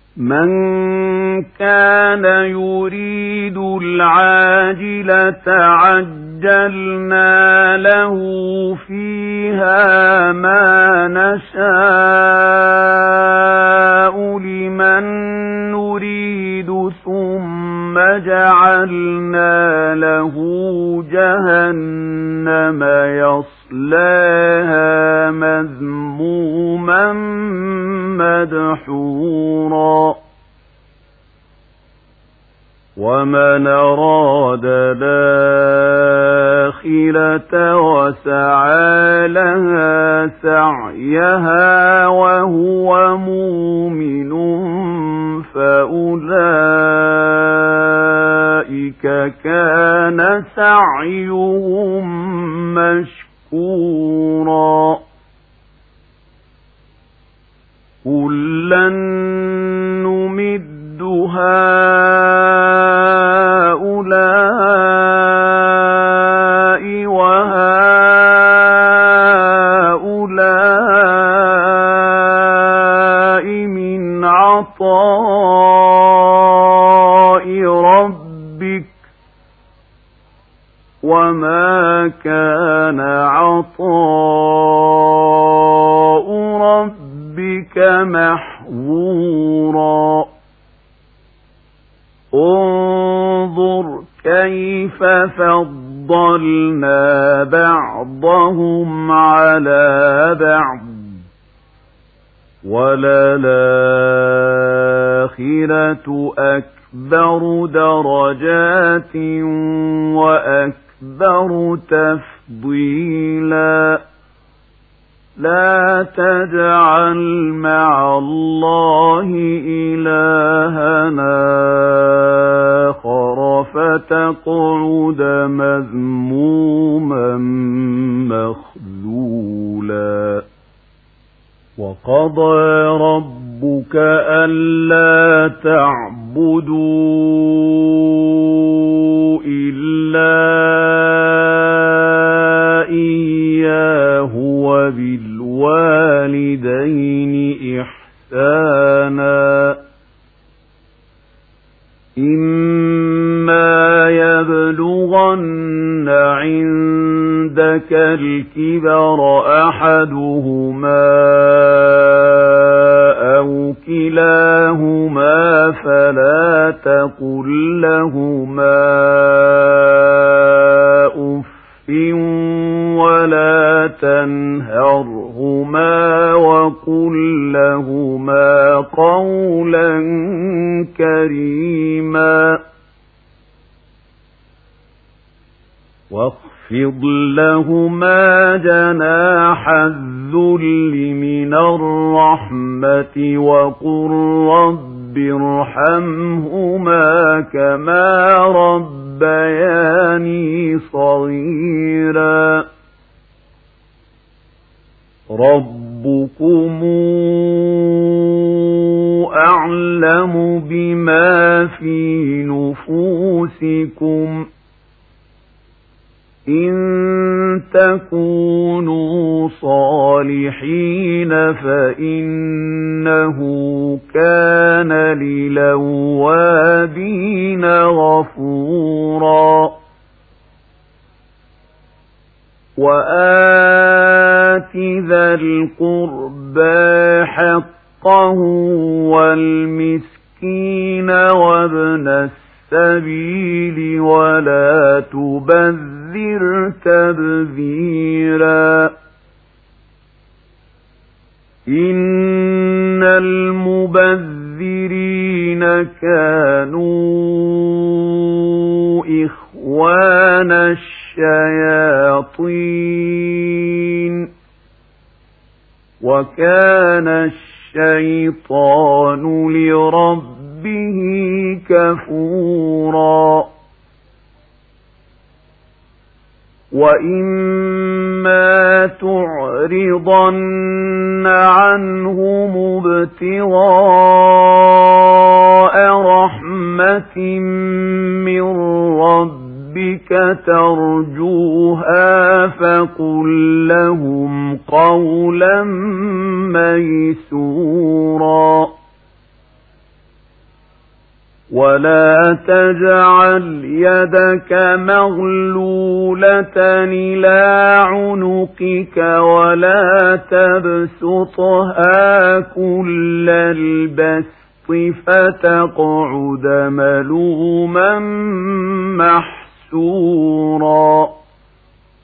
من كان يريد العاجلة عجلنا له فيها ما نشاء لمن نريد ثم جعلنا له جهنم يصلاها مذموما مدحورا ومن أراد الآخرة وسعى لها سعيها وهو مؤمن فأولئك كان سعيهم مشكورا كلا نمد هؤلاء وهؤلاء من عطاء ربك وما كان عطاء ربك محظورا انظر كيف فضلنا بعضهم على بعض وللآخرة أكبر درجات وأكبر تفضيلا لا تجعل مع الله إلهنا آخر فتقعد مذموما مخذولا وقضى ربك ألا تعبدوا إلا إياه وبالوالدين إحسانا إما يبلغن عندك الكبر أحدهما أو كلاهما فلا تقل لهما أف ولا تنهرهما وقل لهما قولا كريما واخفض لهما جناح الذل من الرحمة وقل رب ارحمهما كما ربياني صغيرا ربكم أعلم بما في نفوسكم إن تكونوا صالحين فإنه كان للأوابين غفورا وآت ذا القربى حقه والمسكين وابن السبيل ولا تبذر تبذيرا إن المبذرين كانوا إخوان الشياطين وكان الشيطان لربه كفورا وإما تعرضن عنهم ابتغاء رحمة من ربك ترجوها فقل لهم قولا ميسورا ولا تجعل يدك مغلولة إلى عنقك ولا تبسطها كل البسط فتقعد ملوما محسورا